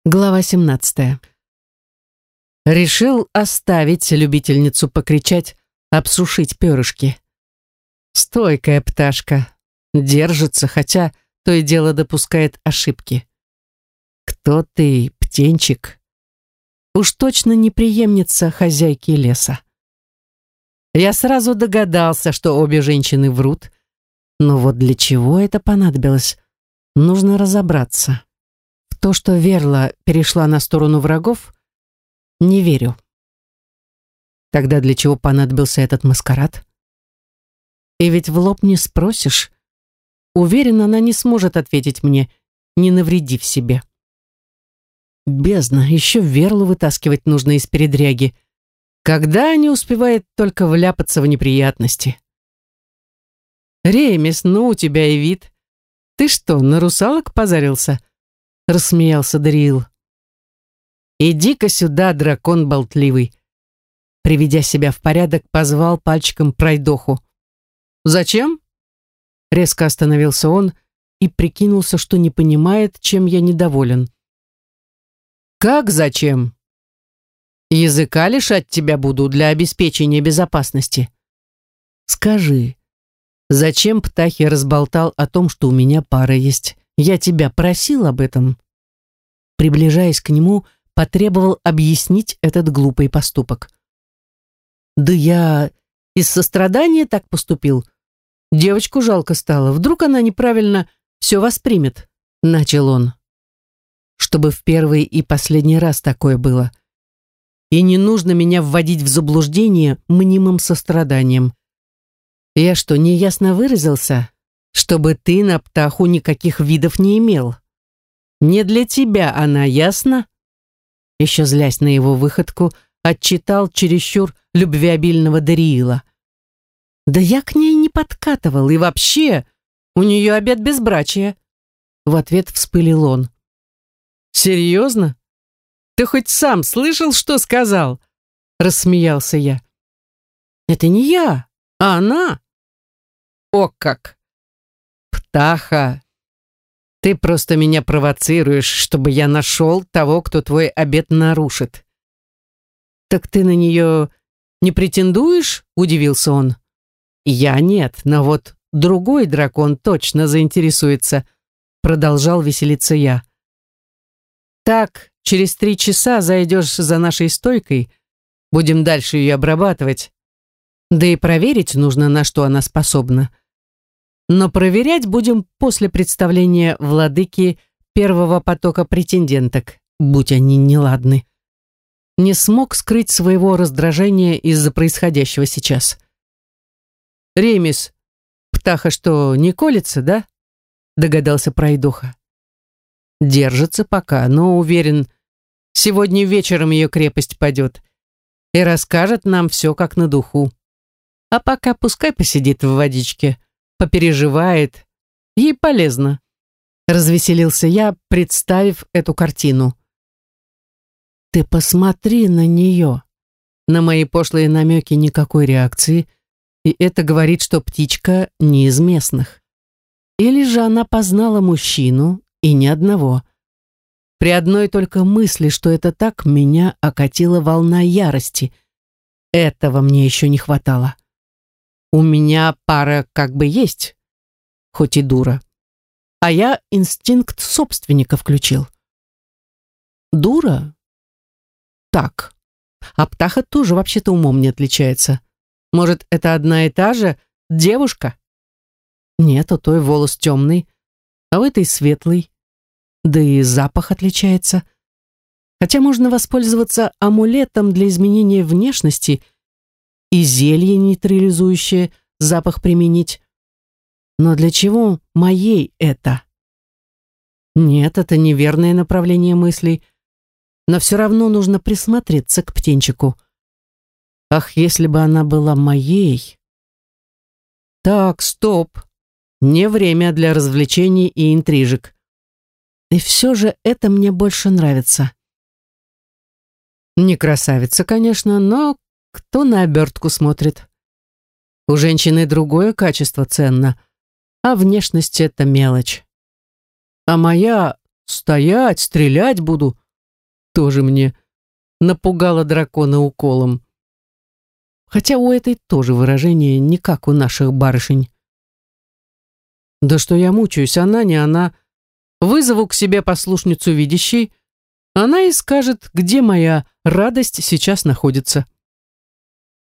Глава 17. Решил оставить любительницу покричать, обсушить перышки. Стойкая пташка, держится, хотя то и дело допускает ошибки. Кто ты, птенчик? Уж точно не преемница хозяйки леса. Я сразу догадался, что обе женщины врут, но вот для чего это понадобилось, нужно разобраться. То, что Верла перешла на сторону врагов, не верю. Тогда для чего понадобился этот маскарад? И ведь в лоб не спросишь. Уверен, она не сможет ответить мне, не навредив себе. Бездна, еще Верлу вытаскивать нужно из передряги. Когда не успевает только вляпаться в неприятности. Ремес, ну у тебя и вид. Ты что, на русалок позарился? Рассмеялся Дариил. «Иди-ка сюда, дракон болтливый!» Приведя себя в порядок, позвал пальчиком пройдоху. «Зачем?» Резко остановился он и прикинулся, что не понимает, чем я недоволен. «Как зачем?» «Языка лишать тебя буду для обеспечения безопасности. Скажи, зачем Птахи разболтал о том, что у меня пара есть? Я тебя просил об этом?» Приближаясь к нему, потребовал объяснить этот глупый поступок. «Да я из сострадания так поступил. Девочку жалко стало. Вдруг она неправильно все воспримет», — начал он. «Чтобы в первый и последний раз такое было. И не нужно меня вводить в заблуждение мнимым состраданием. Я что, неясно выразился? Чтобы ты на Птаху никаких видов не имел. Не для тебя она, ясно?» Еще злясь на его выходку, отчитал чересчур любвеобильного Дариила. «Да я к ней не подкатывал, и вообще, у нее обет безбрачия!» В ответ вспылил он. «Серьезно? Ты хоть сам слышал, что сказал?» Рассмеялся я. «Это не я, а она!» «О как! Птаха, ты просто меня провоцируешь, чтобы я нашел того, кто твой обет нарушит». «Так ты на нее не претендуешь?» – удивился он. «Я нет, но вот другой дракон точно заинтересуется», – продолжал веселиться я. «Так, через 3 часа зайдешь за нашей стойкой, будем дальше ее обрабатывать. Да и проверить нужно, на что она способна. Но проверять будем после представления владыки первого потока претенденток, будь они неладны». Не смог скрыть своего раздражения из-за происходящего сейчас. «Ремес, Птаха что, не колется, да?» Догадался пройдоха. «Держится пока, но уверен, сегодня вечером ее крепость падет и расскажет нам все как на духу. А пока пускай посидит в водичке, попереживает, ей полезно». Развеселился я, представив эту картину. «Ты посмотри на нее!» На мои пошлые намеки никакой реакции, и это говорит, что птичка не из местных. Или же она познала мужчину, и ни одного. При одной только мысли, что это так, меня окатила волна ярости. Этого мне еще не хватало. У меня пара как бы есть, хоть и дура. А я инстинкт собственника включил. Дура? Так. А Птаха тоже вообще-то умом не отличается. Может, это одна и та же девушка? Нет, у той волос темный, а у этой светлый. Да и запах отличается. Хотя можно воспользоваться амулетом для изменения внешности и зелье нейтрализующее запах применить. Но для чего моей это? Нет, это неверное направление мыслей. Но все равно нужно присмотреться к птенчику. Ах, если бы она была моей. Так, стоп. Не время для развлечений и интрижек. И все же это мне больше нравится. Не красавица, конечно, но кто на обертку смотрит? У женщины другое качество ценно, а внешность — это мелочь. А моя стоять, стрелять буду, тоже мне напугала дракона уколом. Хотя у этой тоже выражение не как у наших барышень. Да что я мучаюсь, она не она. Вызову к себе послушницу видящей, она и скажет, где моя радость сейчас находится.